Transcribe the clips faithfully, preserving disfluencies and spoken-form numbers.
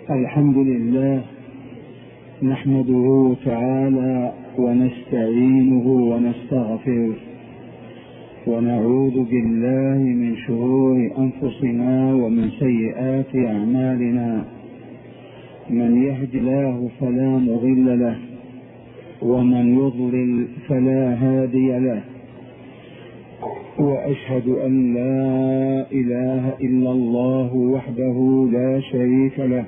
الحمد لله نحمده تعالى ونستعينه ونستغفره ونعوذ بالله من شرور أنفسنا ومن سيئات أعمالنا. من يهد الله فلا مضل له ومن يضلل فلا هادي له، وأشهد أن لا إله إلا الله وحده لا شريك له،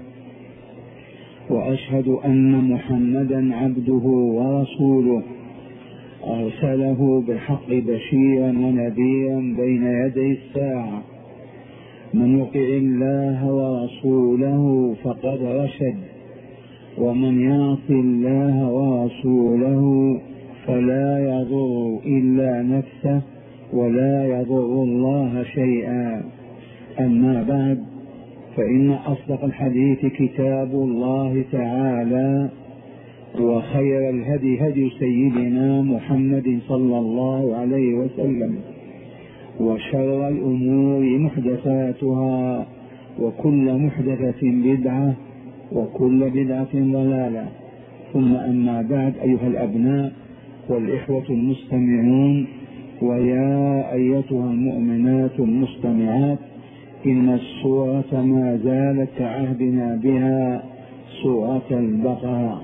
وأشهد أن محمدا عبده ورسوله أرسله بالحق بشيرا ونذيرا بين يدي الساعة. من يطع الله ورسوله فقد رشد، ومن يعص الله ورسوله فلا يضر إلا نفسه ولا يضر الله شيئا. أما بعد، فإن أصدق الحديث كتاب الله تعالى، وخير الهدي هدي سيدنا محمد صلى الله عليه وسلم، وشر الأمور محدثاتها، وكل محدثة بدعة، وكل بدعة ضلالة. ثم أما بعد، أيها الأبناء والإخوة المستمعون، ويا أيتها المؤمنات المستمعات، إن السورة ما زالت كعهدنا بها سورة البقرة،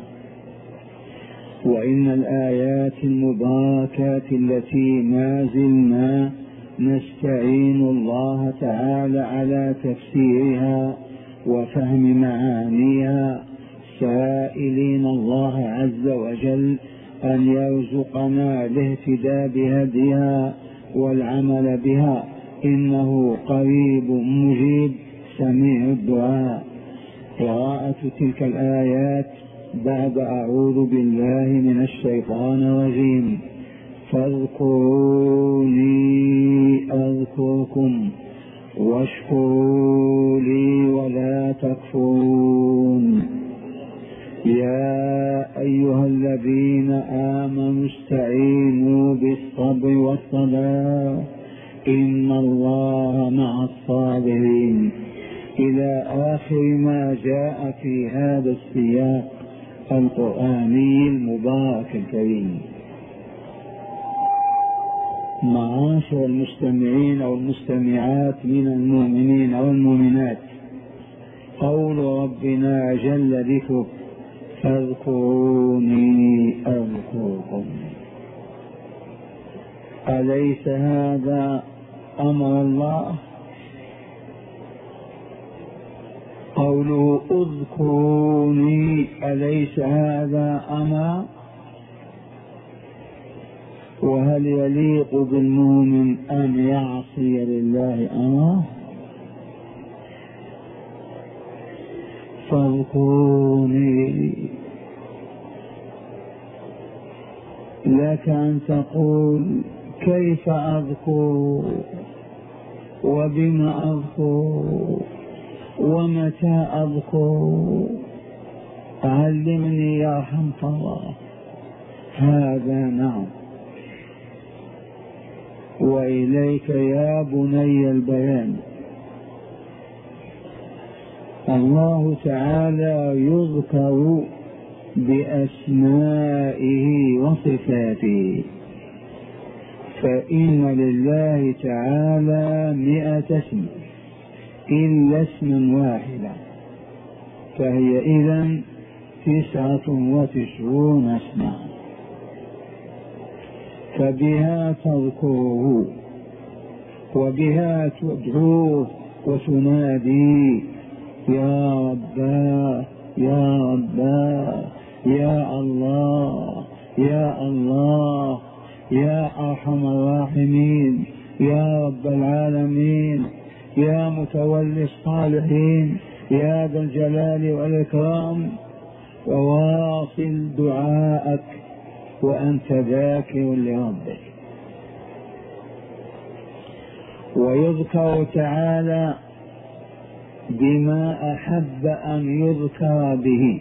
وإن الآيات المباركات التي ما زلنا نستعين الله تعالى على تفسيرها وفهم معانيها، سائلين الله عز وجل أن يرزقنا الاهتداء بهديها والعمل بها، إنه قريب مجيب سميع الدعاء. قراءة تلك الآيات بعد أعوذ بالله من الشيطان الرجيم. فاذكروني أذكركم واشكروا لي ولا تكفرون. يا أيها الذين آمنوا استعينوا بالصبر والصلاة إن الله مع الصابرين، إلى آخر ما جاء في هذا السياق القرآني المبارك الكريم. معاشر المستمعين والمستمعات من المؤمنين والمؤمنات، قول ربنا جل ذكره: فاذكروني أذكركم. أليس هذا أمر الله؟ قوله اذكروني أليس هذا أمر؟ وهل يليق بالمؤمن أن يعصي لله أمره؟ فاذكروني، لك أن تقول كيف أذكر، وبما أذكر، ومتى أذكر؟ علمني يا رحمة الله. هذا نعم، وإليك يا بني البيان. الله تعالى يذكر بأسمائه وصفاته، فإن لله تعالى مئة اسم إلا اسما واحدا، فهي إذن تسعة وتسعون اسما، فبها تذكره وبها تدعوه وتنادي: يا رباه يا رباه يا الله يا الله يا أرحم الراحمين يا رب العالمين يا متولي الصالحين يا ذا الجلال والإكرام. وواصل دعاءك وأنت ذاكر لربك. ويذكر تعالى بما أحب أن يذكر به،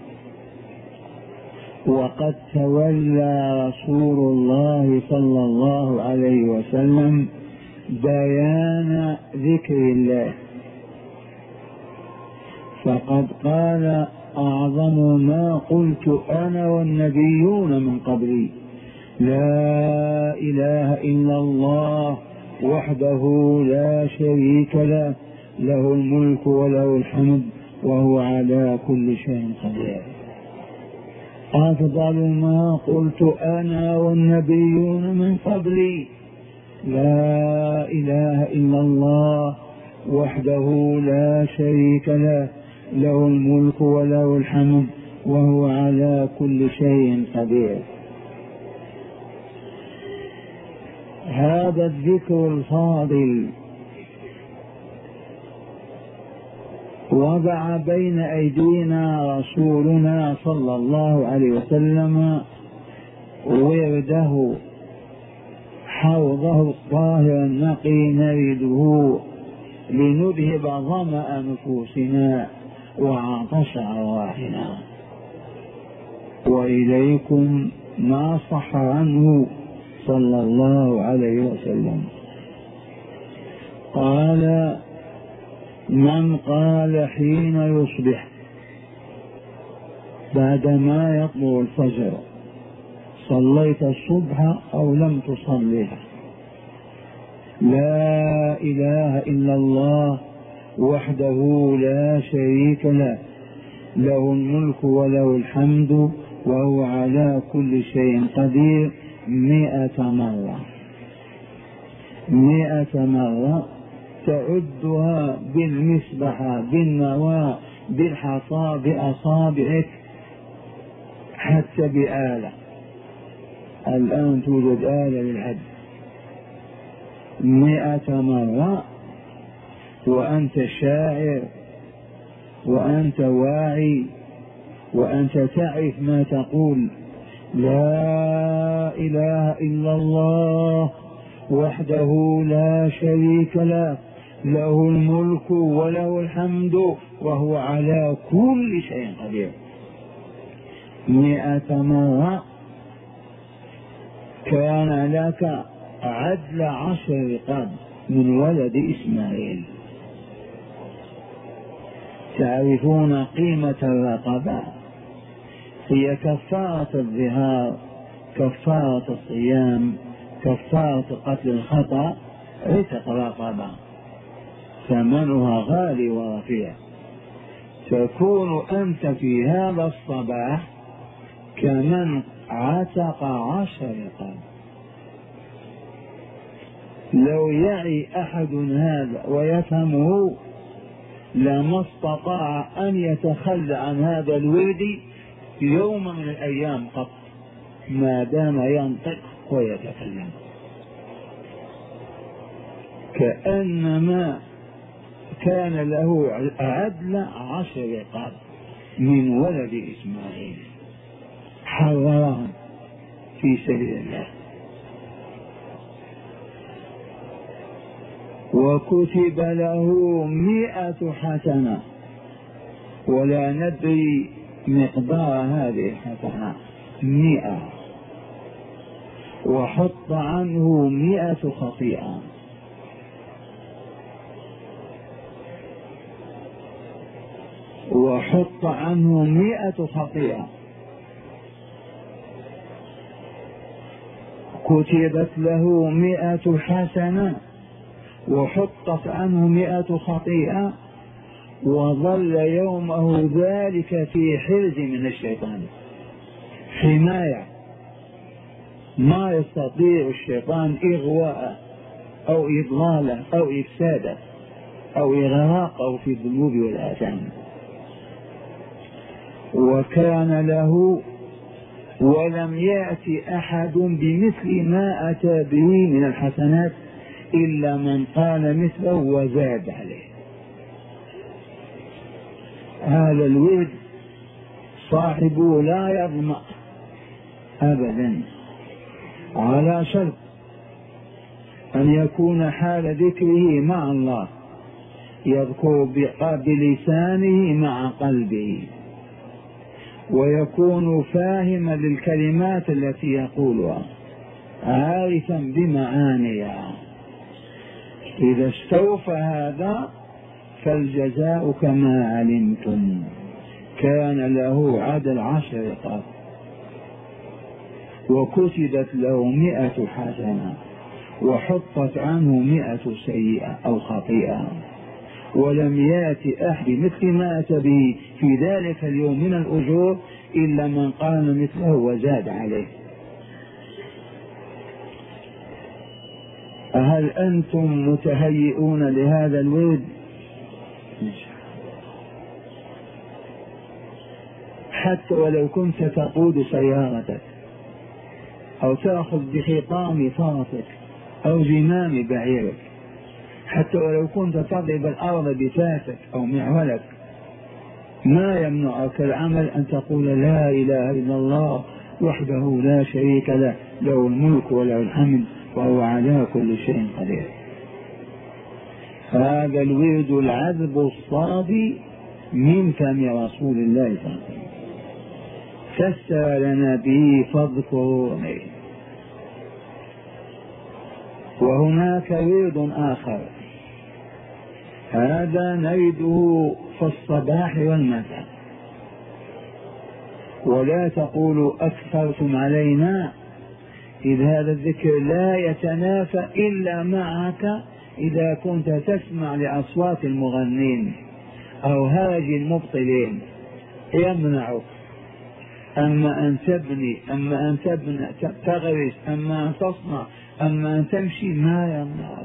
وقد تولى رسول الله صلى الله عليه وسلم بيان ذكر الله، فقد قال أعظم ما قلت أنا والنبيون من قبلي: لا إله إلا الله وحده لا شريك له، له الملك وله الحمد وهو على كل شيء قدير. أفضل ما قلت أنا والنبيون من قبلي: لا إله إلا الله وحده لا شريك له، له الملك وله الحمد وهو على كل شيء قدير. هذا الذكر الفاضل وضع بين أيدينا رسولنا صلى الله عليه وسلم ورده، حوضه الطاهر النقي نرده لنذهب ظمأ نفوسنا وعطش أرواحنا. وإليكم ما صح عنه صلى الله عليه وسلم قال: من قال حين يصبح بعدما يطلع الفجر: صليت الصبح أو لم تصلها، لا إله إلا الله وحده لا شريك له، له الملك وله الحمد وهو على كل شيء قدير، مئة مرة. مئة مرة تعدها بالمسبحة بالنواة بالحصى بأصابعك حتى بآلة. الآن توجد آلة للعد. مئة مرة وأنت شاعر وأنت واعي وأنت تعرف ما تقول: لا إله إلا الله وحده لا شريك له، له الملك وله الحمد وهو على كل شيء قدير. مئة مرة كان لك عدل عشر رقاب من ولد إسماعيل. تعرفون قيمة الرقبة؟ هي كفارة الظهار، كفارة الصيام، كفارة قتل الخطأ، عتق رقبة ثمنها غالي ورفيع. تكون أنت في هذا الصباح كمن عتق عشر رقاب. لو يعي أحد هذا ويفهمه لما استطاع أن يتخلى عن هذا الورد يوم من الأيام قط، ما دام ينطق ويتكلم. كأنما كان له عدل عشر رقاب من ولد إسماعيل حررهم في سبيل الله. وكتب له مئة حسنة، ولا ندري مقدار هذه الحسنة، مئة. وحط عنه مئة خطيئة. وحط عنه مئة خطيئة. كتبت له مئة حسنة وحطت عنه مئة خطيئة، وظل يومه ذلك في حرز من الشيطان، حماية، ما يستطيع الشيطان إغواءه أو إضلاله أو إفساده أو إغراقه في الذنوب والآثام. وكان له ولم يأتي أحد بمثل ما أتى به من الحسنات إلا من قال مثله وزاد عليه. هذا الورد صاحبه لا يظمأ أبدا، على شرط أن يكون حال ذكره مع الله، يذكر بلسانه مع قلبه، ويكون فاهما للكلمات التي يقولها، عارفا بمعانيها. إذا استوفى هذا فالجزاء كما علمتم. كان له عدل عشر رقاب وكتبت له مئة حسنة وحطت عنه مئة سيئة أو خطيئة، ولم يأتي أحد مثل ما أتى به في ذلك اليوم من الأجور إلا من قام مثله وزاد عليه. هل أنتم متهيئون لهذا الورد؟ حتى ولو كنت تقود سيارتك أو تأخذ بخطام فرسك أو زمام بعيرك، حتى ولو كنت تضرب الأرض بفاسك أو معولك، ما يمنعك العمل أن تقول لا إله إلا الله وحده لا شريك له، له الملك وله الحمد وهو على كل شيء قدير. هذا الورد العذب الصافي من فم رسول الله صلى الله عليه وسلم، فسر لنا به فاذكروني. وهناك ورد آخر هذا نرده في الصباح والمساء، ولا تقولوا أكثرتم علينا، إذ هذا الذكر لا يتنافى إلا معك إذا كنت تسمع لأصوات المغنين أو هاج المبطلين يمنعك. أما أن تبني، أما أن تبنى تغرس، أما أن تصنع، أما أن تمشي، ما يمنعك.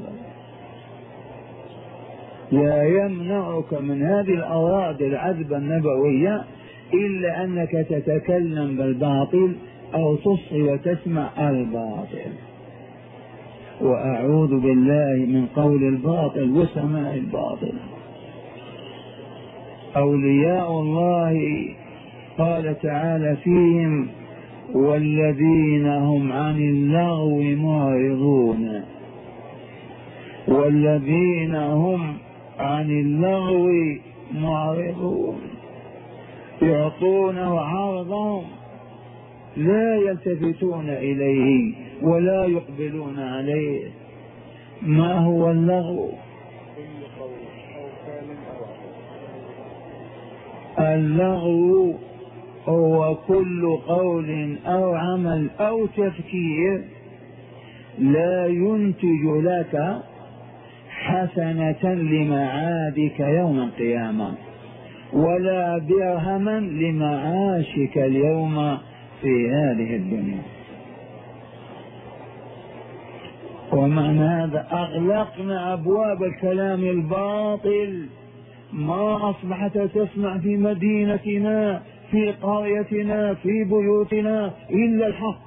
لا يمنعك من هذه الأوراد العذبة النبوية إلا أنك تتكلم بالباطل أو تصغي وتسمع الباطل. وأعوذ بالله من قول الباطل وسماع الباطل. أولياء الله قال تعالى فيهم والذين هم عن اللغو معرضون، والذين هم عن اللغو معرضون، يعطونه عرضهم لا يلتفتون إليه ولا يقبلون عليه. ما هو اللغو؟ اللغو هو كل قول أو عمل أو تفكير لا ينتج لك حسنة لمعادك يوم القيامة ولا درهما لمعاشك اليوم في هذه الدنيا. ومعنى هذا أغلقنا أبواب الكلام الباطل، ما أصبحت تسمع في مدينتنا في قريتنا في بيوتنا إلا الحق.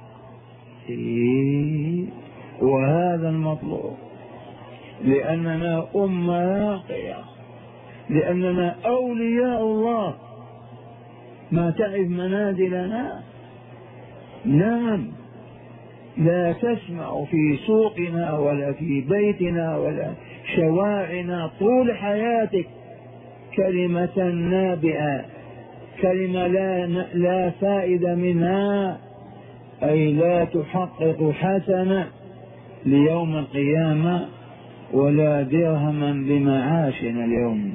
إيه؟ وهذا المطلوب، لأننا أمة راقية، لأننا أولياء الله. ما تعرف منازلنا؟ نعم، لا تسمع في سوقنا ولا في بيتنا ولا شوارعنا طول حياتك كلمة نابئة، كلمة لا, لا فائدة منها، أي لا تحقق حسنة ليوم القيامة ولا درهما لمعاشنا اليوم.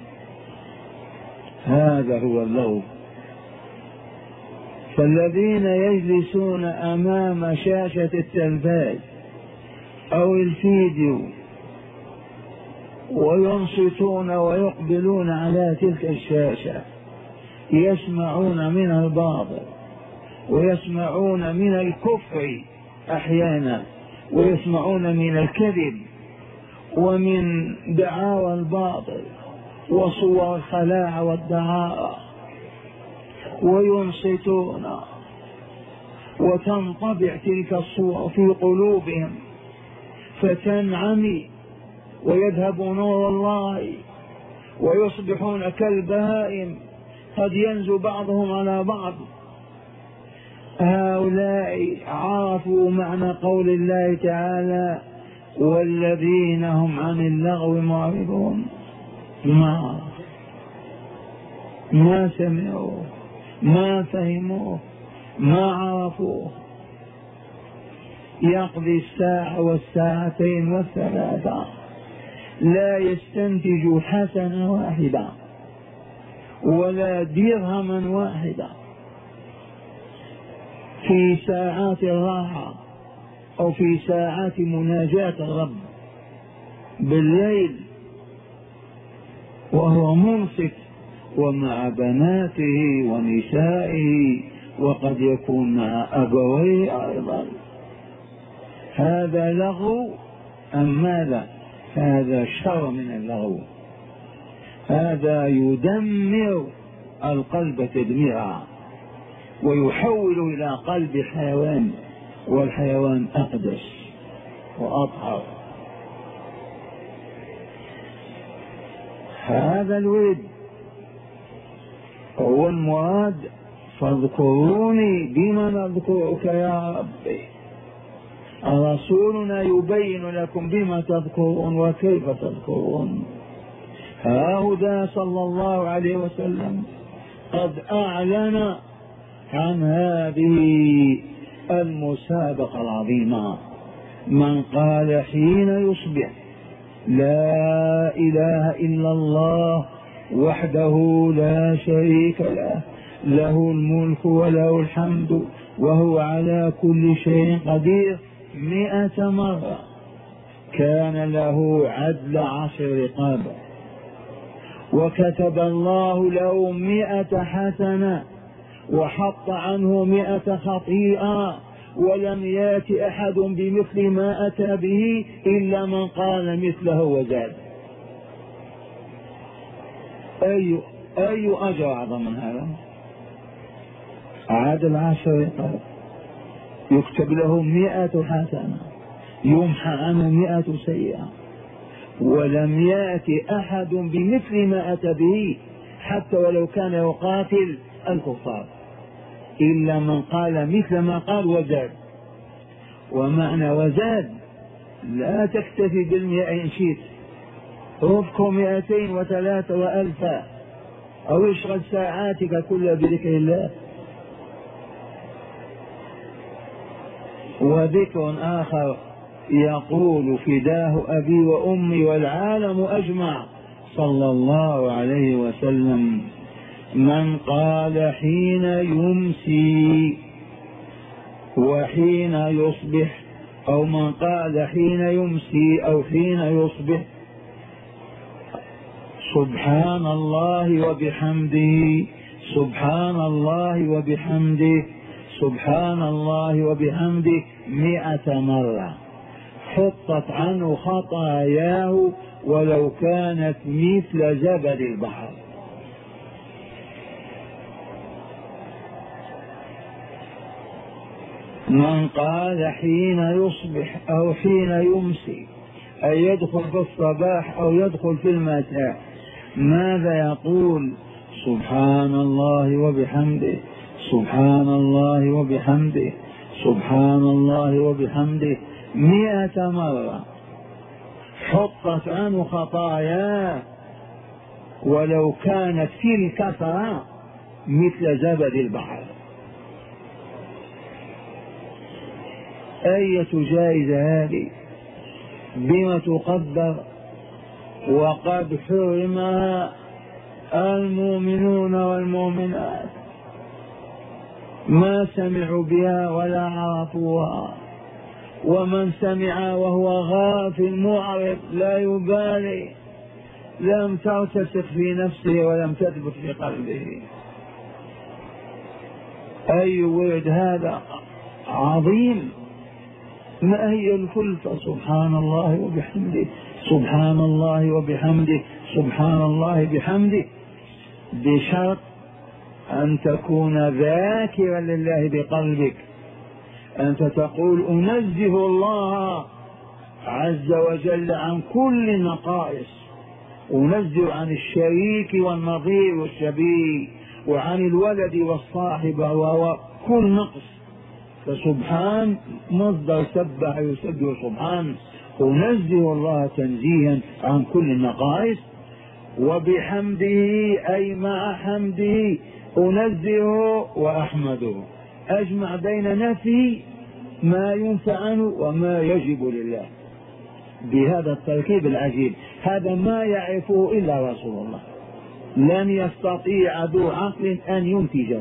هذا هو اللغو. فالذين يجلسون أمام شاشة التلفاز أو الفيديو وينصتون ويقبلون على تلك الشاشة يسمعون من الباطل ويسمعون من الكفر أحيانا ويسمعون من الكذب ومن دعاوى الباطل وصور الخلاع والدعاء، وينصتون وتنطبع تلك الصور في قلوبهم فتنعمي ويذهب نور الله ويصبحون كالبهائم قد ينزو بعضهم على بعض. هؤلاء عرفوا معنى قول الله تعالى والذين هم عن اللغو معرضون. ما ما سمعوا، ما فهموا، ما عرفوا. يقضي الساعة والساعتين والثلاثة لا يستنتج حسنة واحدة ولا درهما واحدا في ساعات الراحة أو في ساعات مناجاة الرب بالليل وهو منصت ومع بناته ونسائه، وقد يكون مع أبويه أيضا. هذا لغو أم ماذا؟ هذا شر من اللغو، هذا يدمر القلب تدميرا ويحول إلى قلب حيوان، والحيوان أقدس وأطهر. هذا الود هو المراد. فاذكروني بما نذكرك يا ربي. رسولنا يبين لكم بما تذكرون وكيف تذكرون. هذا صلى الله عليه وسلم قد أعلن عن هذه المسابقة العظيمة. من قال حين يصبح لا إله إلا الله وحده لا شريك له، له الملك وله الحمد وهو على كل شيء قدير مئة مرة، كان له عدل عشر رقاب، وكتب الله له مئة حسنة وحط عنه مئة خطيئة، ولم يات أحد بمثل ما أتى به إلا من قال مثله وزاد. أي أي أجر أعظم من هذا؟ عدل عشر رقاب، يكتب له مئة حسنة، يمحى عنه مئة سيئة، ولم يأت أحد بمثل ما أتى به حتى ولو كان يقاتل الكفار إلا من قال مثل ما قال وزاد. ومعنى وزاد لا تكتفي بالمئة إن شئت، رفقه مئتين وثلاثة وألفا، أو اشغل ساعاتك كلها بذكر الله. وذكر آخر يقول فداه أبي وأمي والعالم أجمع صلى الله عليه وسلم: من قال حين يمسي وحين يصبح، أو من قال حين يمسي أو حين يصبح سبحان الله وبحمده سبحان الله وبحمده سبحان الله وبحمده مئة مرة، حطت عنه خطاياه ولو كانت مثل زبد البحر. من قال حين يصبح أو حين يمسي، أي يدخل في الصباح أو يدخل في المساء، ماذا يقول؟ سبحان الله وبحمده سبحان الله وبحمده سبحان الله وبحمده مئة مرة، حطت عنه خطاياه ولو كانت في الكثرة مثل زبد البحر. أية جائزة هذه؟ بما تقدر؟ وقد حرمها المؤمنون والمؤمنات، ما سمعوا بها ولا عرفوها، ومن سمع وهو غافل معرض لا يبالي، لم ترتسخ في نفسه ولم تثبت في قلبه. أي ورد هذا عظيم! ما هي الكلفة؟ سبحان الله وبحمده سبحان الله وبحمده سبحان الله بحمده، بشرط أن تكون ذاكرا لله بقلبك. أنت تقول أنزه الله عز وجل عن كل النقائص، أنزه عن الشريك والنظير والشبيه وعن الولد والصاحب وكل نقص. فسبحان مصدر سبح يسبح سبحان، أنزه الله تنزيها عن كل النقائص. وبحمده أي مع حمده أنزه وأحمده، أجمع بين نفي ما ينفع عنه وما يجب لله، بهذا التركيب العجيب. هذا ما يعرفه إلا رسول الله، لن يستطيع ذو عقل أن ينتجه.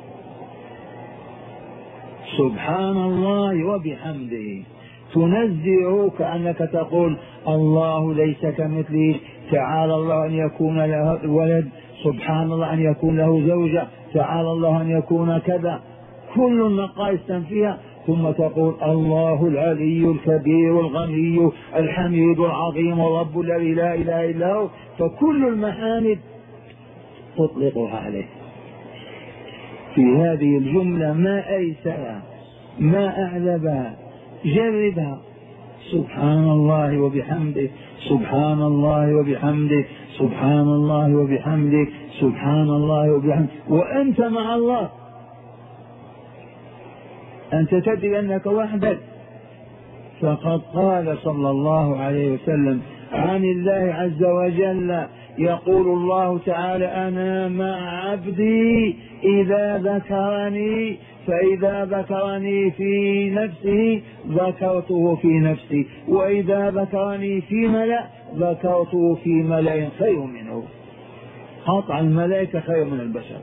سبحان الله وبحمده، تنزه كأنك تقول الله ليس كمثله، تعالى الله أن يكون له ولد، سبحان الله أن يكون له زوجة، تعالى الله أن يكون كذا، كل النقائص تنفيها، ثم تقول الله العلي الكبير الغني الحميد العظيم الرب الذي لا إله إلا هو. فكل المحامد تطلقها عليه. في هذه الجملة ما أيسرها ما أعذبها، جربها. سبحان الله وبحمده، سبحان الله وبحمده، سبحان الله وبحمده، سبحان الله وبحمده، وأنت مع الله. أنت تدري أنك وحدك. فقد قال صلى الله عليه وسلم عن الله عز وجل، يقول الله تعالى أنا مع عبدي إذا ذكرني، فإذا ذكرني في نفسه ذكرته في نفسي، وإذا ذكرني في ملأ ذكرته في ملأ خير منه. قطع الملائكة خير من البشر.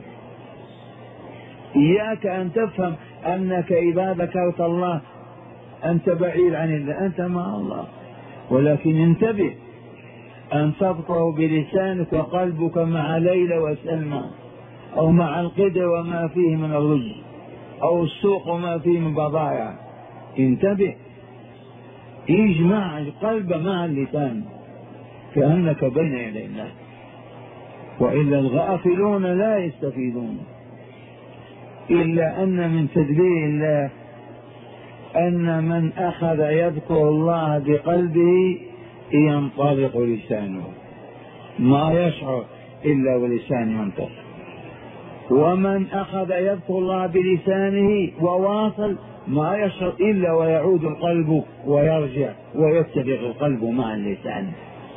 إياك أن تفهم أنك إذا ذكرت الله أنت بعيد عن الله، أنت مع الله. ولكن انتبه أن تذكر بلسانك وقلبك مع ليلى وسلمى، أو مع القدر وما فيه من الرز، أو السوق وما فيه من بضائع. انتبه، اجمع القلب مع اللسان كأنك بين يدي الله، وإلا الغافلون لا يستفيدون. إلا أن من تدبير الله أن من أخذ يذكر الله بقلبه ينطلق لسانه، ما يشعر إلا ولسان ينطق. ومن أخذ يذكر الله بلسانه وواصل ما يشعر إلا ويعود القلب ويرجع ويتفق القلب مع اللسان.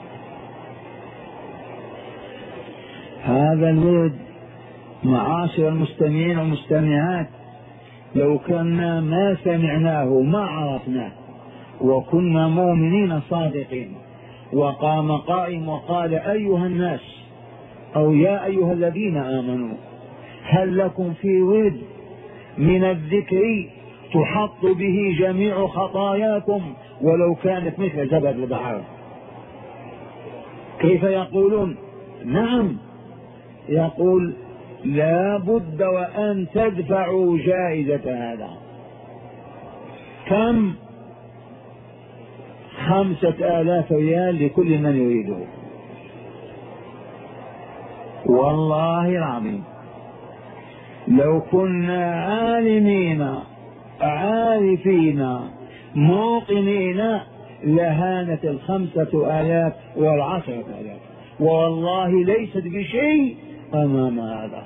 هذا الورد معاشر المستمعين والمستمعات لو كنا ما سمعناه ما عرفناه وكنا مؤمنين صادقين، وقام قائم وقال أيها الناس أو يا أيها الذين آمنوا هل لكم في ورد من الذكر تحط به جميع خطاياكم ولو كانت مثل زبد البحر؟ كيف يقولون؟ نعم، يقول لا بد وأن تدفعوا جائزة هذا. كم؟ خمسة آلاف ريال لكل من يريده. والله العظيم لو كنا عالمين عارفين موقنين لهانت الخمسة آلاف والعشرة آلاف، والله ليست بشيء أمام هذا.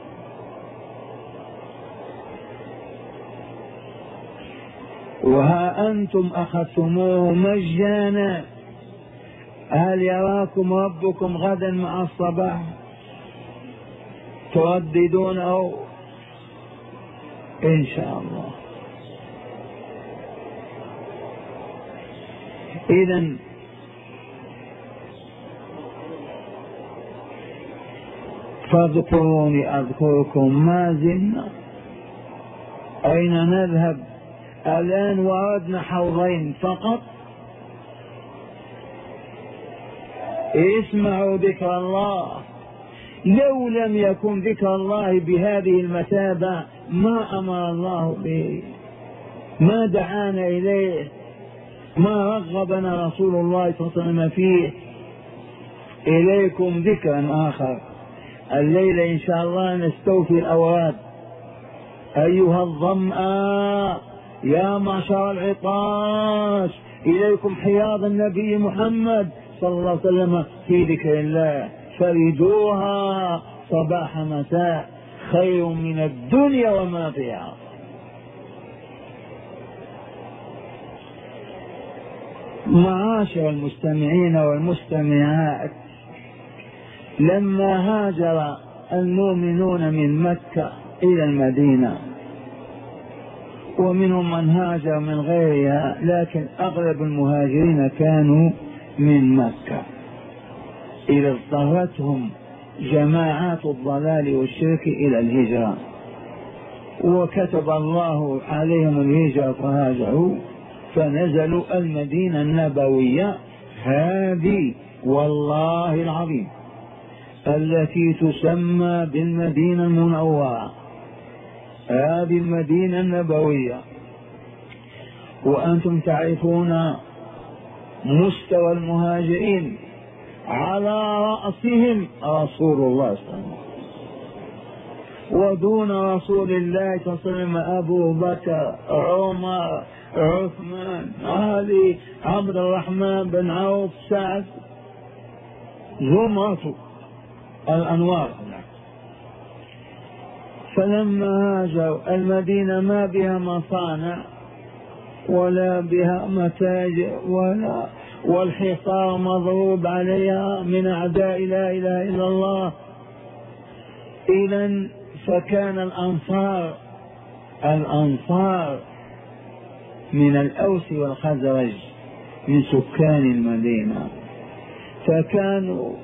وها أنتم أخذتموه مجانا، هل يراكم ربكم غدا مع الصباح ترددونه؟ إن شاء الله. إذن فاذكروني أذكركم، ما زلنا. أين نذهب الآن؟ وردنا حوضين فقط. اسمعوا ذكر الله. لو لم يكن ذكر الله بهذه المثابة ما أمر الله به، ما دعانا إليه، ما رغبنا رسول الله صلى الله عليه وسلم فيه. إليكم ذكرا آخر الليلة إن شاء الله نستوفي الأوراد. أيها الظمآن يا معشر العطاش إليكم حياض النبي محمد صلى الله عليه وسلم في ذكر الله، فردوها صباح مساء خير من الدنيا وما فيها. معاشر المستمعين والمستمعات، لما هاجر المؤمنون من مكة إلى المدينة ومنهم من هاجر من غيرها، لكن أغلب المهاجرين كانوا من مكة إذا اضطرتهم جماعات الضلال والشرك إلى الهجرة، وكتب الله عليهم الهجرة فهاجروا فنزلوا المدينة النبوية هذه والله العظيم التي تسمى بالمدينة المنورة، هذه المدينة النبوية. وأنتم تعرفون مستوى المهاجرين على رأسهم رسول الله صلى الله عليه وسلم، ودون رسول الله صلى الله عليه وسلم أبو بكر، عمر، عثمان، علي، عبد الرحمن بن عوف، سعد، زمرة الأنوار. فلما هاجروا المدينة ما بها مصانع ولا بها متاجر ولا، والحصار مضروب عليها من أعداء لا إله إلا الله. إذن فكان الأنصار الأنصار من الأوس والخزرج من سكان المدينة، فكانوا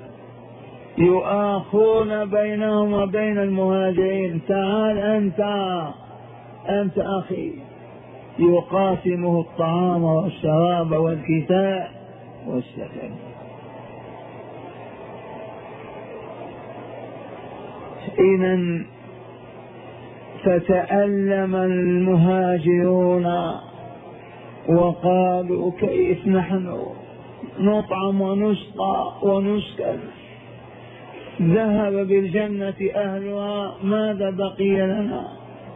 يؤاخون بينهم وبين المهاجرين، تعال أنت أنت أخي، يقاسمه الطعام والشراب والكساء والسكن. إذن فتألم المهاجرون وقالوا كيف نحن نطعم ونسقى ونسكن، ذهب بالجنة أهلها ماذا بقي لنا؟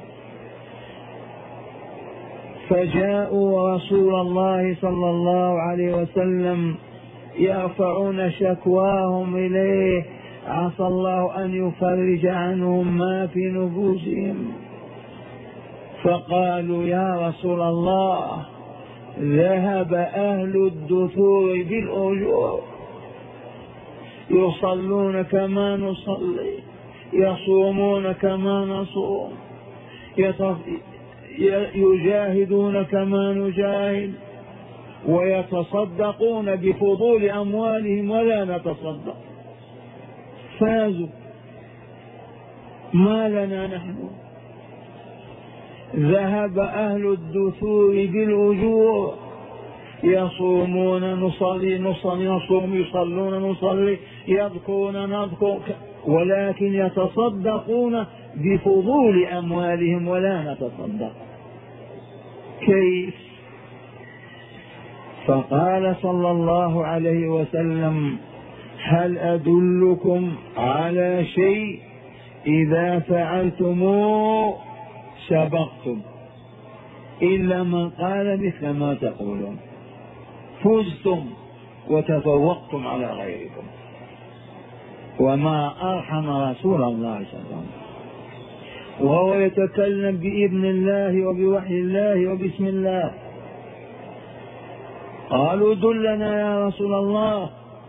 فجاءوا رسول الله صلى الله عليه وسلم يرفعون شكواهم إليه، عسى الله أن يفرج عنهم ما في نفوسهم. فقالوا يا رسول الله ذهب أهل الدثور بالأجور، يصلون كما نصلي، يصومون كما نصوم، يجاهدون كما نجاهد، ويتصدقون بفضول أموالهم ولا نتصدق، فازوا. ما لنا نحن؟ ذهب أهل الدثور بالأجور، يصومون نصلي نصلي نصوم، يصلون نصلي، يذكرون نذكر، ولكن يتصدقون بفضول أموالهم ولا نتصدق. كيف؟ فقال صلى الله عليه وسلم هل أدلكم على شيء إذا فعلتموه سبقتم، إلا من قال مثل ما تقولون فزتم وتفوقتم على غيركم. وما أرحم رسول الله صلى الله عليه وسلم وهو يتكلم بإذن الله وبوحي الله وبسم الله. قالوا دلنا يا رسول الله،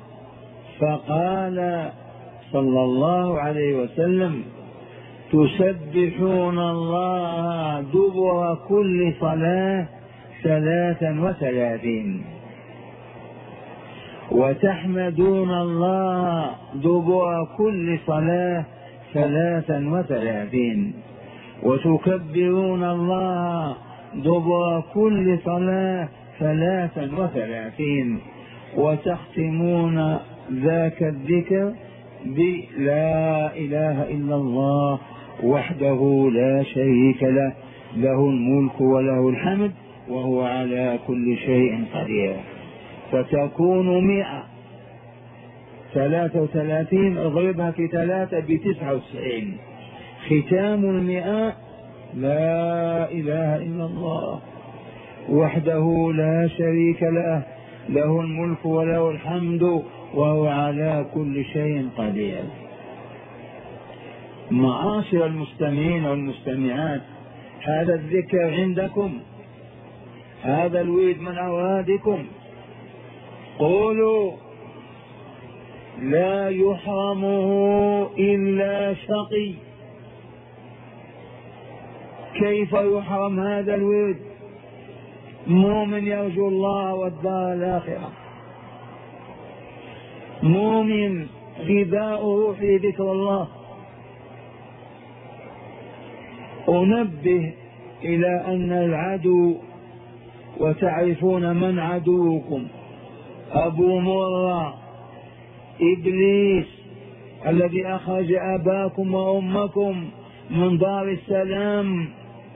فقال صلى الله عليه وسلم تسبحون الله دبر كل صلاة ثلاثا وثلاثين، وتحمدون الله دبر كل صلاة ثلاثا وثلاثين، وتكبرون الله دبر كل صلاة ثلاثا وثلاثين، وتختمون ذاك الذكر بلا إله إلا الله وحده لا شريك له، له الملك وله الحمد وهو على كل شيء قدير. فتكون مئة ثلاثة وثلاثين، اضربها في ثلاثة بتسعة وتسعين. ختام المئة لا إله إلا الله وحده لا شريك له، له الملك وله الحمد وهو على كل شيء قدير. معاشر المستمعين والمستمعات، هذا الذكر عندكم، هذا الورد من أورادكم، قولوا لا يحرمه إلا شقي، كيف يحرم هذا الورد؟ مؤمن يرجو الله والدار الآخرة، مؤمن غذاؤه في ذكر الله. أنبه إلى أن العدو، وتعرفون من عدوكم، أبو مرة إبليس الذي أخرج أباكم وأمكم من دار السلام،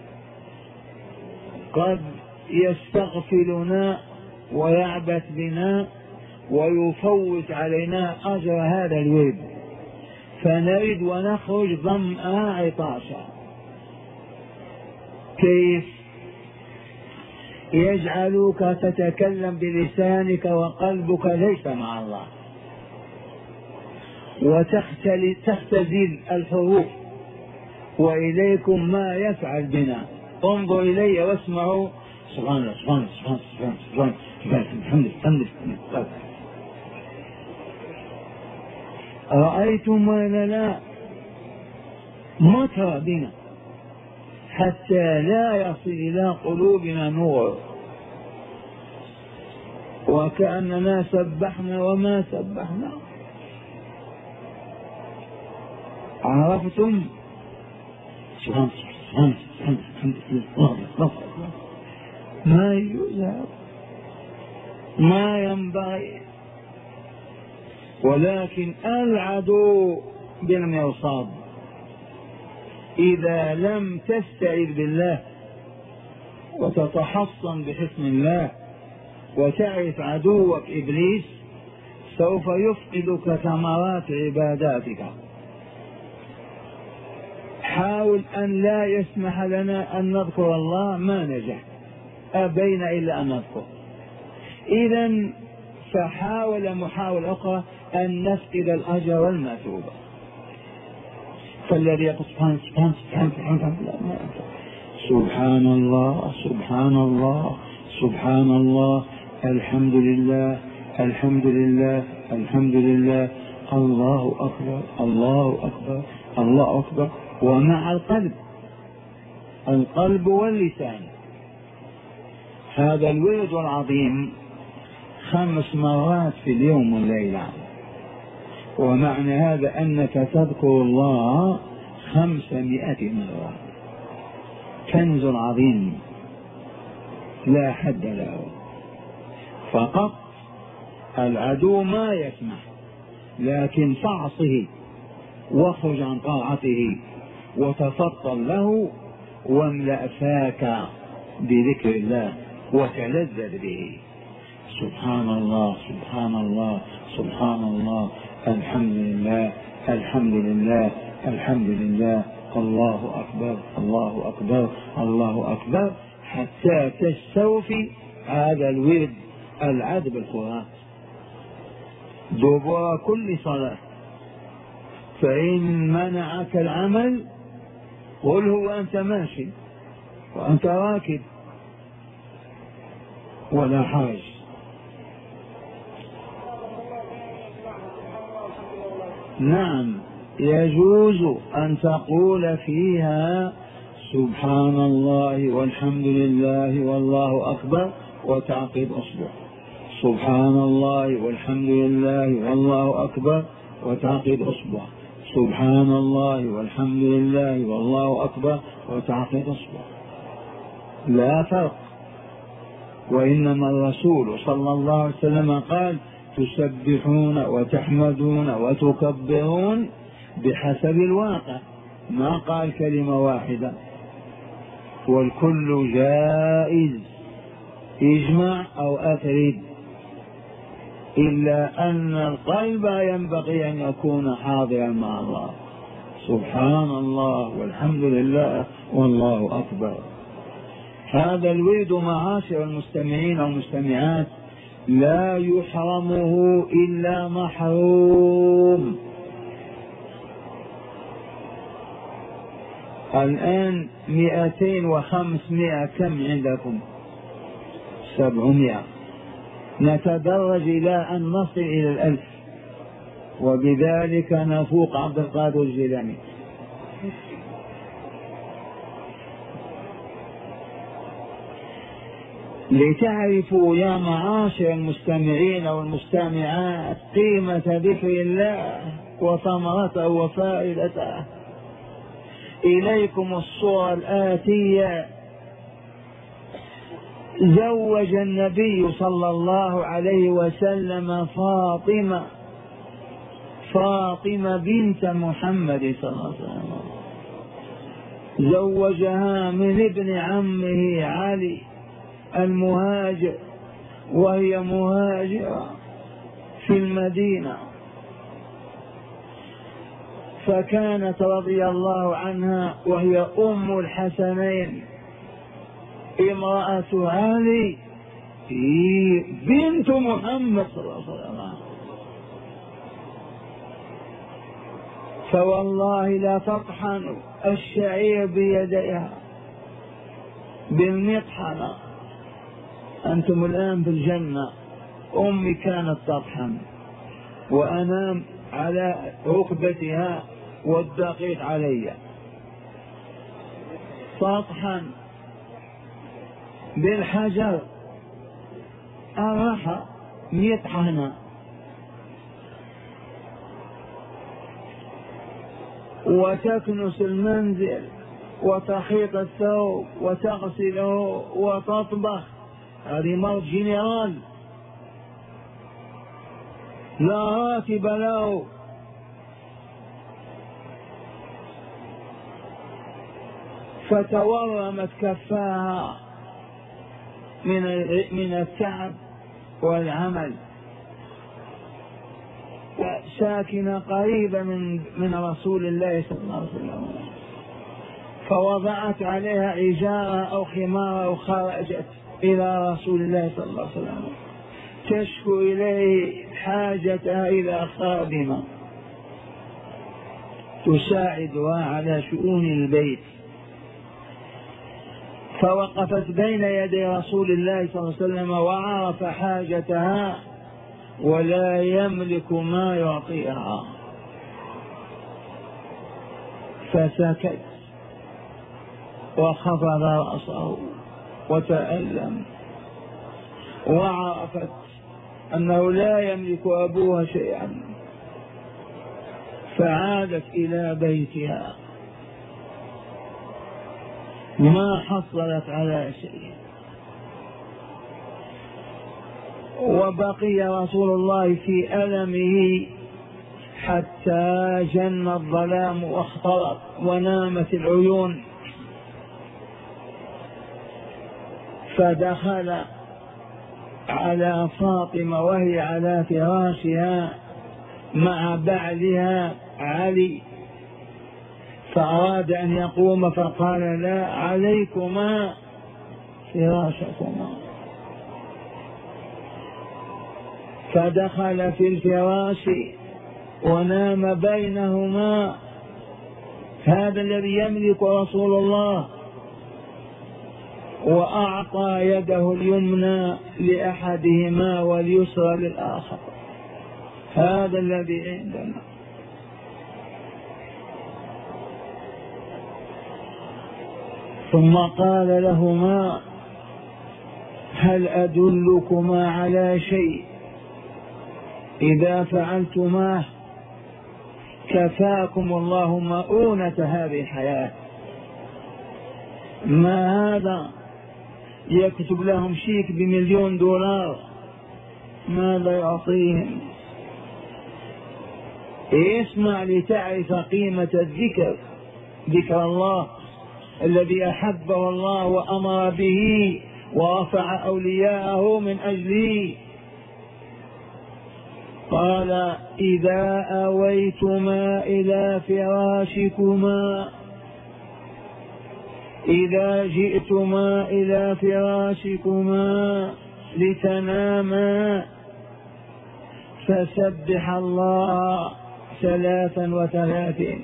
قد يستغفلنا ويعبث بنا ويفوت علينا أجر هذا الورد، فنرد ونخرج ظمأ عطاشا. كيف؟ يجعلوك تتكلم بلسانك وقلبك ليس مع الله، وتختزل الحروف. وإليكم ما يفعل بنا، انظر إلي واسمعوا. سبحان الله سبحان الله سبحان الله سبحان الله الحمد لله. رأيتم ولا لا؟ مطر بنا حتى لا يصل إلى قلوبنا نور، وكأننا سبحنا وما سبحنا. عرفتم؟ سبحان الله سبحان الله ما يجوز، ما ينبغي. ولكن العدو بالمرصاد، إذا لم تستعذ بالله وتتحصن بحسن الله وتعرف عدوك إبليس، سوف يفقدك ثمرات عباداتك. حاول أن لا يسمح لنا أن نذكر الله، ما نجح، أبينا إلا أن نذكر. إذن فحاول محاولة أخرى أن نفقد الأجر والمثوبة. فالذي يقول سبحان سبحان سبحان سبحان سبحان الله سبحان الله سبحان الله الحمد لله الحمد لله الحمد لله الله أكبر الله أكبر الله أكبر، ومع القلب، القلب واللسان. هذا الورد العظيم خمس مرات في اليوم والليلة، ومعنى هذا أنك تذكر الله خمسمائة مرة. كنز عظيم لا حد له، فقط العدو ما يسمح، لكن فاعصه واخرج عن طاعته وتفضل له، واملأ فاك بذكر الله وتلذذ به. سبحان الله سبحان الله سبحان الله الحمد لله الحمد لله الحمد لله الله أكبر الله أكبر الله أكبر، حتى تستوفي هذا الورد العذب بالقرآن دبر كل صلاة. فإن منعك العمل قل هو أنت ماشي وأنت راكب ولا حرج. نعم، يجوز أن تقول فيها سبحان الله والحمد لله والله أكبر وتعقب أصبع، سبحان الله والحمد لله والله أكبر وتعقب أصبع، سبحان الله والحمد لله والله أكبر وتعقب أصبع، لا فرق. وإنما الرسول صلى الله عليه وسلم قال تسبحون وتحمدون وتكبرون بحسب الواقع، ما قال كلمة واحدة. والكل جائز، اجمع أو أفرد، إلا أن القلب ينبغي أن يكون حاضرا مع الله. سبحان الله والحمد لله والله أكبر. هذا الورد معاشر المستمعين والمستمعات لا يحرمه إلا محروم. الآن مئتين وخمسمائة، كم عندكم؟ سبعمائة. نتدرج إلى أن نصل إلى الألف، وبذلك نفوق عبد القادر الجيلاني. لتعرفوا يا معاشر المستمعين والمستمعات قيمة ذكر الله وثمرته وفائدته. إليكم الصورة الآتية. زوج النبي صلى الله عليه وسلم فاطمة فاطمة بنت محمد صلى الله عليه وسلم، زوجها من ابن عمه علي المهاجر، وهي مهاجرة في المدينة، فكانت رضي الله عنها وهي أم الحسنين امرأة علي بنت محمد صلى الله عليه وسلم. فوالله لا تطحن الشعير بيديها بالمطحنة. أنتم الآن في الجنة. أمي كانت تطحن وأنام على ركبتها والدقيق علي، تطحن بالحجر الرحى مطحنة، وتكنس المنزل وتخيط الثوب وتغسله وتطبخ. هذه مرض جنرال لا راتب له. فتورمت كفاها من من التعب والعمل، ساكنة قريبة من من رسول الله صلى الله عليه وسلم، فوضعت عليها إجارة أو خمارة وخرجت إلى رسول الله صلى الله عليه وسلم تشكو إليه حاجتها إلى خادمة تساعدها على شؤون البيت. فوقفت بين يدي رسول الله صلى الله عليه وسلم وعرف حاجتها ولا يملك ما يعطيها، فسكت وخفض رأسه وتألم، وعرفت أنه لا يملك أبوها شيئا، فعادت إلى بيتها ما حصلت على شيء. وبقي رسول الله في ألمه حتى جن الظلام واختلط ونامت العيون، فدخل على فاطمة وهي على فراشها مع بعلها علي، فأراد أن يقوم فقال لا، عليكما فراشكما. فدخل في الفراش ونام بينهما. هذا الذي يملك رسول الله، وأعطى يده اليمنى لأحدهما واليسرى للآخر. هذا الذي عندنا. ثم قال لهما هل أدلكما على شيء إذا فعلتماه كفاكم الله مؤونة هذه الحياة؟ ما هذا يكتب لهم شيك بمليون دولار، ماذا يعطيهم؟ اسمع لتعرف قيمة الذكر، ذكر الله الذي أحبه الله وأمر به ورفع أولياءه من أجله. قال إذا أويتما إلى فراشكما، إذا جئتما إلى فراشكما لتناما فسبح الله ثلاثا وثلاثين،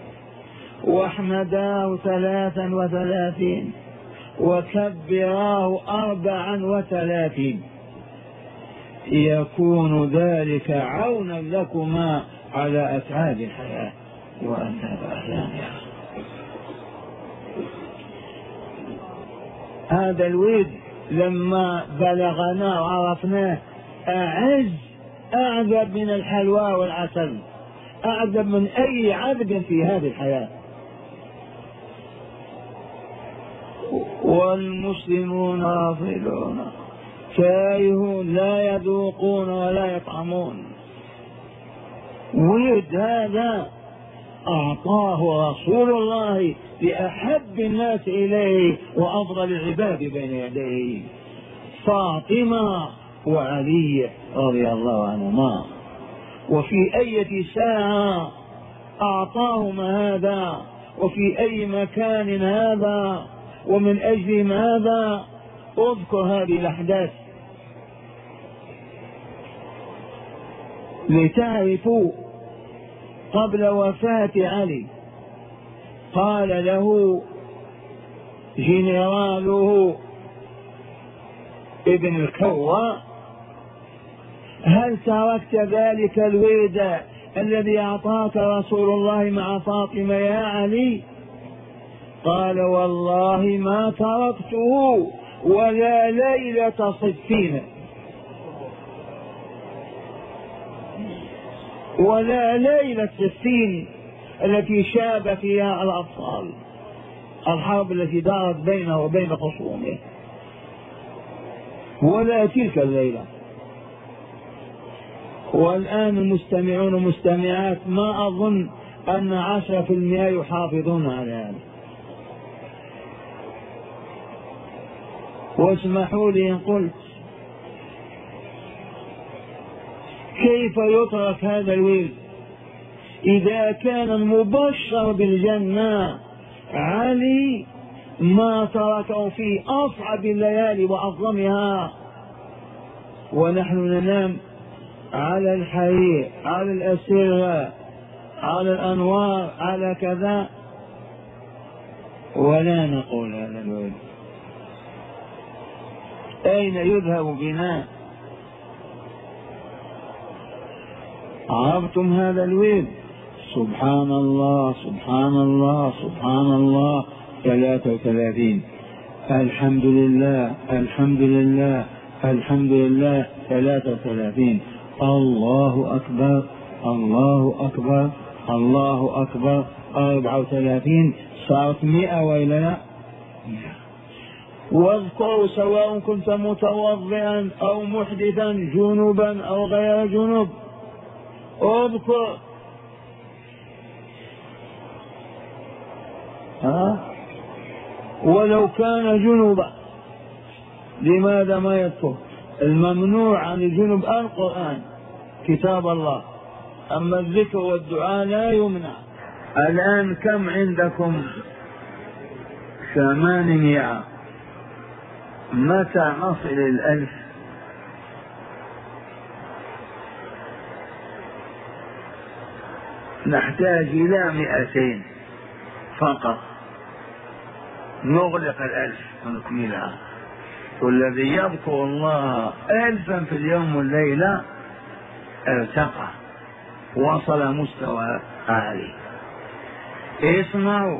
واحمداه ثلاثا وثلاثين، وكبراه أربعا وثلاثين، يكون ذلك عونا لكما على أسعاد الحياة وأسعاد أحلامها. هذا الورد لما بلغنا وعرفناه أعز أعذب من الحلوى والعسل، أعذب من أي عذب في هذه الحياة. والمسلمون غافلون كارهون لا يذوقون ولا يطعمون. ولد هذا أعطاه رسول الله لأحب الناس إليه وأفضل العباد بين يديه، فاطمة وعلي رضي الله عنهما. وفي أي ساعة أعطاهما هذا، وفي أي مكان هذا، ومن أجل ماذا؟ اذكر هذه الأحداث لتعرفوا. قبل وفاة علي قال له جنراله ابن الكوى: هل تركت ذلك الورد الذي أعطاك رسول الله مع فاطمة يا علي؟ قال: والله ما تركته ولا ليلة صفين، ولا ليلة صفين التي شاب فيها الأطفال، الحرب التي دارت بينه وبين خصومه، ولا تلك الليلة. والآن المستمعون والمستمعات ما أظن أن عشرة في المئة يحافظون على هذا. واسمحوا لي إن قلت: كيف يترك هذا الورد إذا كان المبشر بالجنة علي ما تركه في أصعب الليالي وأظلمها، ونحن ننام على الحرير، على الأسرة، على الأنوار، على كذا، ولا نقول هذا الورد. أين يذهب بنا؟ عرفتم هذا الورد؟ سبحان الله سبحان الله سبحان الله ثلاثة وثلاثين، الحمد لله الحمد لله الحمد لله ثلاثة وثلاثين، الله أكبر الله أكبر الله أكبر أربعة وثلاثين، صارت مئة وإلا لا؟ واذكروا سواء كنت متوضئا أو محدثا جنبا أو غير جنب، اذكر. ها؟ ولو كان جنبا لماذا ما يذكر؟ الممنوع عن الجنب القرآن كتاب الله، أما الذكر والدعاء لا يمنع. الآن كم عندكم؟ ثمانمائة. متى نصل الألف؟ نحتاج إلى مئتين فقط نغلق الألف ونكملها. والذي يذكر الله ألفا في اليوم والليلة ارتقى، وصل مستوى عالي. اسمعوا،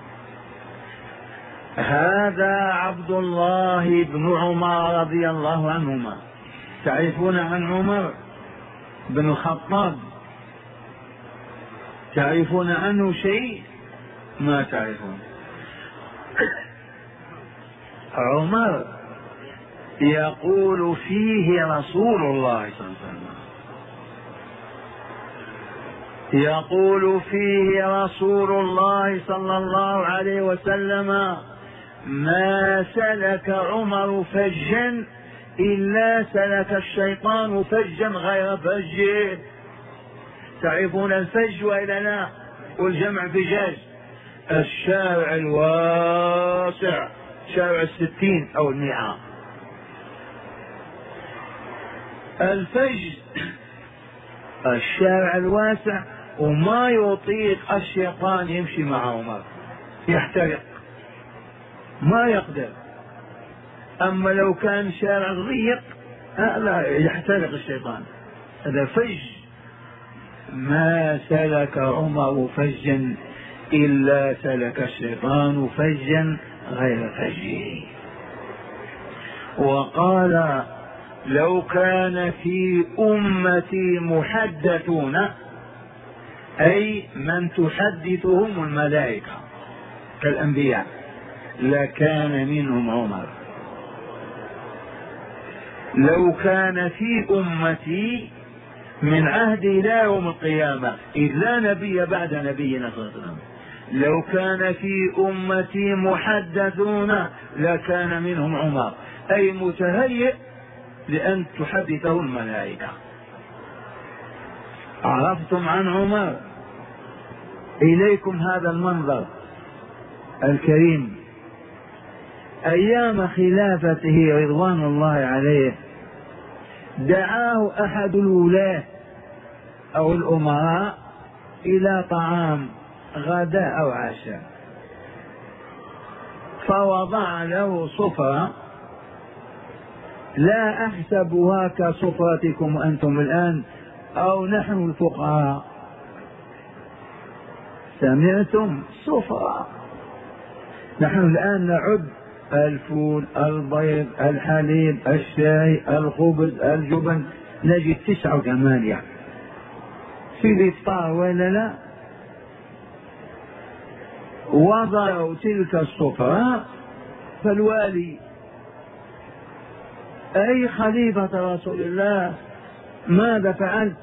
هذا عبد الله بن عمر رضي الله عنهما. تعرفون عن عمر بن الخطاب؟ تعرفون عنه شيء؟ ما تعرفون. عمر يقول فيه رسول الله صلى الله عليه وسلم، يقول فيه رسول الله صلى الله عليه وسلم: ما سلك عمر فجا إلا سلك الشيطان فجا غير فجه. تعرفون الفج وإلا لا؟ والجمع فجاج، الشارع الواسع، شارع الستين أو المئة. الفج الشارع الواسع، وما يطيق الشيطان يمشي مع عمر، يحترق ما يقدر. أما لو كان شارع ضيق لا يحترق الشيطان. هذا فج. ما سلك عمر فجا إلا سلك الشيطان فجا غير فجه. وقال لو كان في أمتي محدثون، أي من تحدثهم الملائكة كالأنبياء، لكان منهم عمر. لو كان في أمتي من عهد إلى يوم القيامة، إذ لا نبي بعد نبينا صلى الله عليه وسلم، لو كان في أمتي محدثون لكان منهم عمر، أي متهيئ لأن تحدثه الملائكة. عرفتم عن عمر؟ إليكم هذا المنظر الكريم. أيام خلافته رضوان الله عليه دعاه أحد الولاة أو الأمراء إلى طعام غداء أو عشاء، فوضع له صفرة لا أحسبها كصفرتكم أنتم الآن أو نحن الفقراء، سمعتم؟ صفرة. نحن الآن نعد الفول، البيض، الحليب، الشاي، الخبز، الجبن، نجد تسعة وثمانية في الإفطار ولا لا؟ وضعوا تلك الصفرة، فالوالي أي خليفة رسول الله ماذا فعلت؟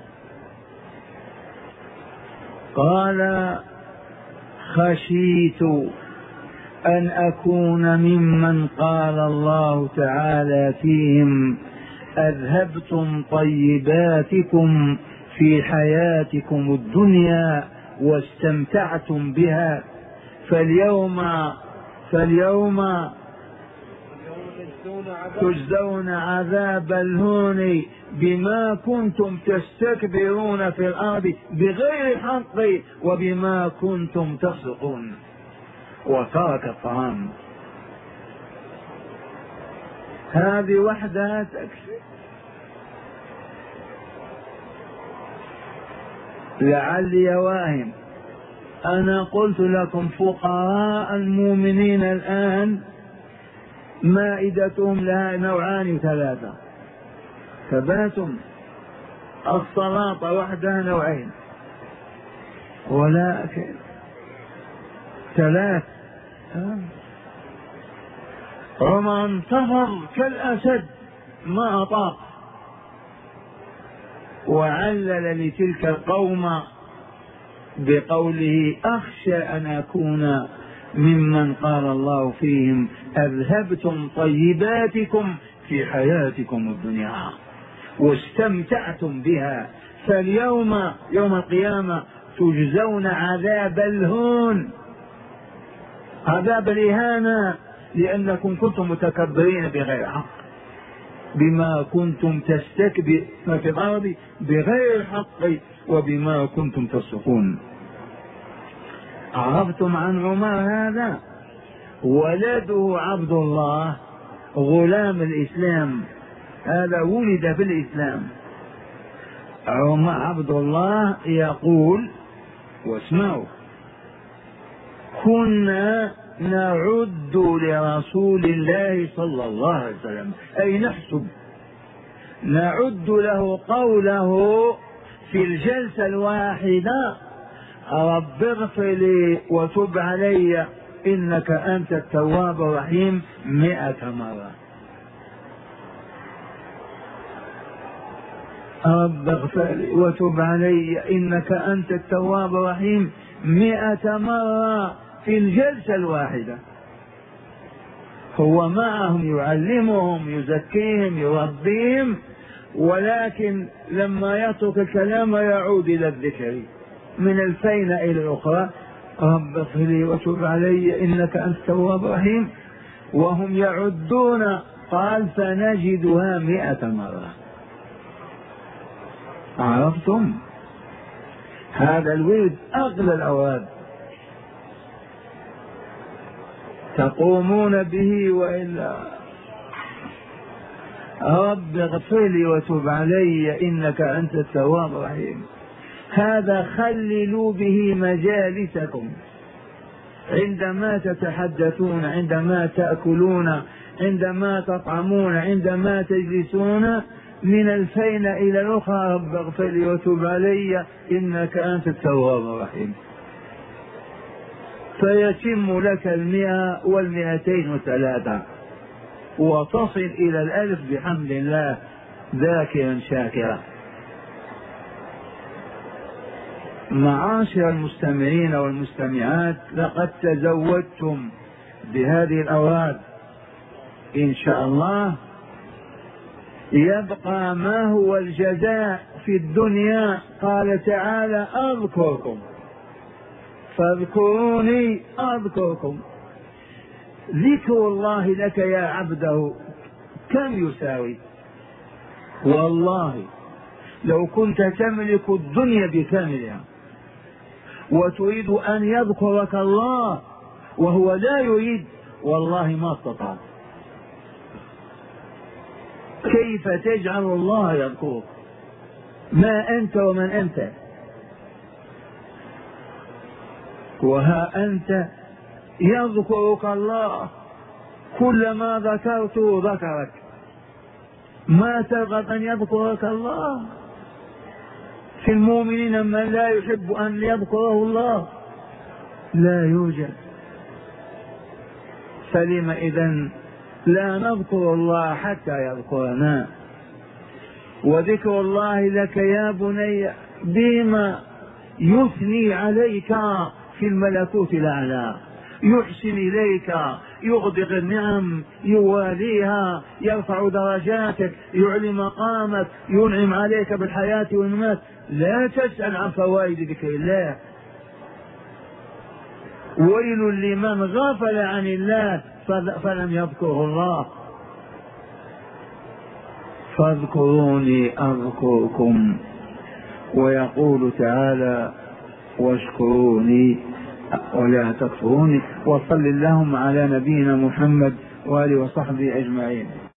قال خشيت أن أكون ممن قال الله تعالى فيهم أذهبتم طيباتكم في حياتكم الدنيا واستمتعتم بها، فاليوم فاليوم تجزون عذاب الهون بما كنتم تستكبرون في الأرض بغير حق وبما كنتم تفسقون. وترك الطعام. هذه وحدها تكفي. لعلي واهم أنا قلت لكم فقراء المؤمنين الآن مائدتهم لها نوعان وثلاثة، ثباتهم الصلاة وحدها نوعين، ولكن ثلاث. عمر انتظر كالأسد ما أطاق، وعلل لتلك القوم بقوله أخشى أن أكون ممن قال الله فيهم أذهبتم طيباتكم في حياتكم الدنيا واستمتعتم بها، فاليوم يوم القيامة تجزون عذاب الهون، عذاب الإهانة، لأنكم كنتم متكبرين بغير حق، بما كنتم تستكبرون في الأرض بغير حق وبما كنتم تفسقون. عرفتم عن عمر هذا؟ ولده عبد الله غلام الإسلام، هذا ولد في الإسلام. عمر عبد الله يقول واسمعوا: كنا نعد لرسول الله صلى الله عليه وسلم، أي نحسب، نعد له قوله في الجلسة الواحدة: رب اغفر لي وتب علي إنك أنت التواب الرحيم، مئة مرة. رب اغفر لي وتب علي إنك أنت التواب الرحيم مئة مرة في الجلسة الواحدة. هو معهم يعلمهم يزكيهم يربيهم، ولكن لما يترك الكلام يعود إلى الذكر من الفينة إلى الأخرى: رب اغفر لي وتب علي إنك أنت التواب الرحيم، وهم يعدون. قال: فنجدها مئة مرة. عرفتم؟ هذا الورد أغلى الأوراد تقومون به، وإلا رب اغفر لي وتب علي إنك أنت التواب الرحيم. هذا خللوا به مجالسكم، عندما تتحدثون، عندما تأكلون، عندما تطعمون، عندما تجلسون، من الفينة إلى الأخرى رب اغفر لي وتب علي إنك أنت التواب الرحيم، فيتم لك المئة والمئتين وثلاثة وتصل إلى الألف بحمد الله ذاكرا شاكرا. معاشر المستمعين والمستمعات، لقد تزودتم بهذه الأوراد إن شاء الله. يبقى ما هو الجزاء في الدنيا؟ قال تعالى أذكركم فاذكروني أذكركم. ذكر الله لك يا عبده كم يساوي؟ والله لو كنت تملك الدنيا بكاملها وتريد أن يذكرك الله وهو لا يريد، والله ما استطعت. كيف تجعل الله يذكرك؟ ما أنت ومن أنت؟ وها أنت يذكرك الله، كلما ذكرته ذكرك. ما ترغب أن يذكرك الله؟ في المؤمنين من لا يحب أن يذكره الله؟ لا يوجد. فلم إذن لا نذكر الله حتى يذكرنا؟ وذكر الله لك يا بني بما يثني عليك في الملكوت الأعلى، يحسن إليك، يغدق النعم، يواليها، يرفع درجاتك، يعلي مقامك، ينعم عليك بالحياة والممات. لا تسأل عن فوائد ذكر الله. ويل لمن غفل عن الله فلم يذكره الله. فاذكروني أذكركم. ويقول تعالى واشكروني ولا تكفروني. وصل اللهم على نبينا محمد وآله وصحبه أجمعين.